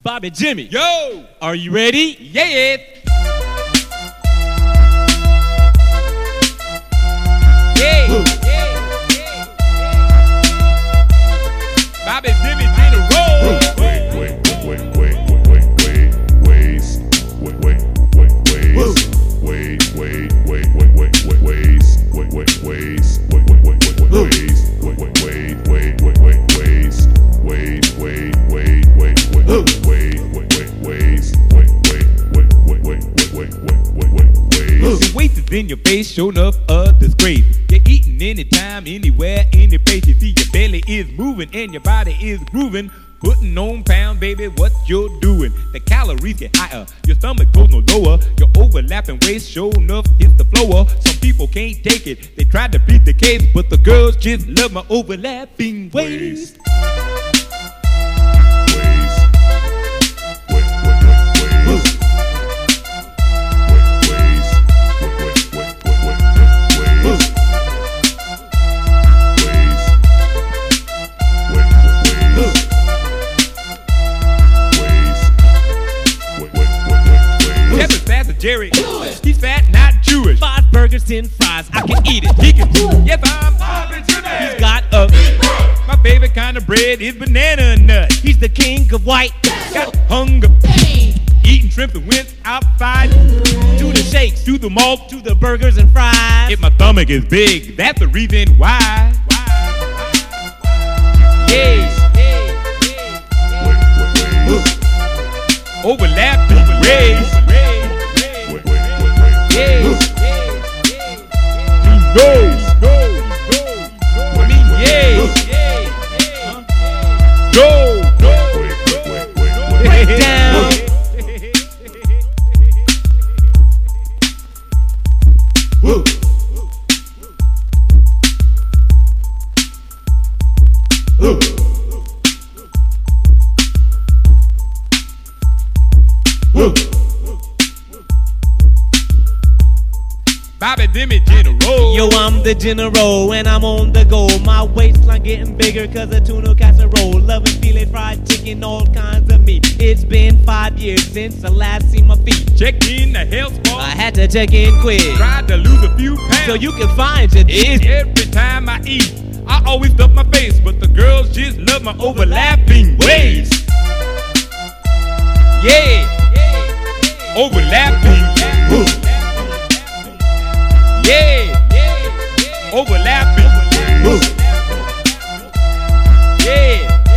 Bobby Jimmy. Yo! Are you ready? Yeah! Bobby Jimmy did a roll. In your face, show enough of disgrace. You're eating anytime, anywhere, any place. You see your belly is moving and your body is grooving. Putting on pound, baby, what you're doing. The calories get higher, your stomach goes no lower. Your overlapping waist, show enough, hits the floor. Some people can't take it, they try to beat the case, but the girls just love my overlapping waist. Jerry, he's fat, not Jewish. 5 burgers, 10 fries, I can eat it. He can do it. Yes, I'm Bobby Jimmy. He's got a my favorite kind of bread is banana nut. He's the king of white. Got hunger. Eating shrimp and went outside. To the shakes, to the malt, to the burgers and fries. If my stomach is big, that's the reason why. Yeah. Overlapping ways. Bobby Jimmy General. Yo, I'm the general and I'm on the go. My waistline getting bigger cause of tuna casserole. Loving filet fried chicken, all kinds of meat. It's been 5 years since I last seen my feet. Check in the health spa. I had to check in quick. Tried to lose a few pounds so you can find your dish. Every time I eat, I always stuff my face, but the girls just love my overlapping waist. Yeah, overlapping. Yeah, overlapping. Yeah.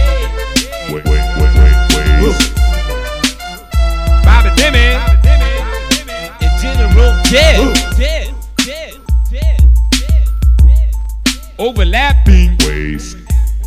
Bobby Jimmy. In general, dead. Overlapping waist.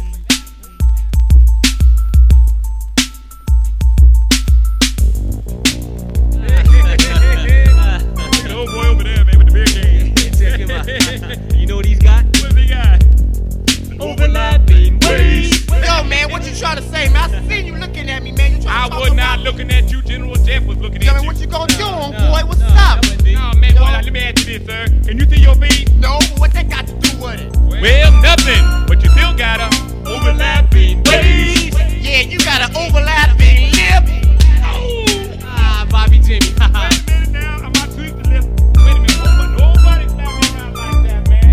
You know what he's got? What's he got? Overlapping waist. Yo, man, what you trying to say, man? I seen you looking at me, man. You trying to I was not looking at you. General Jeff was looking Tell at me you. what you gonna do, boy? What's up? No, man, boy, let me ask you this, sir. Can you see your feet? No, what that got to do with it? Well, nothing. But you still got a overlapping waist. Yeah, you got an overlapping lip. Ah, Bobby Jimmy. Wait a minute now. I'm about to tweak the lip. Wait a minute. Nobody slap me around like that, man.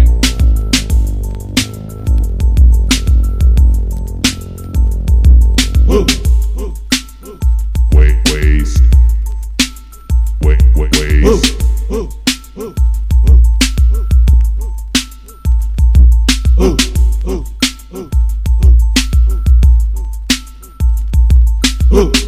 Waist. Waist.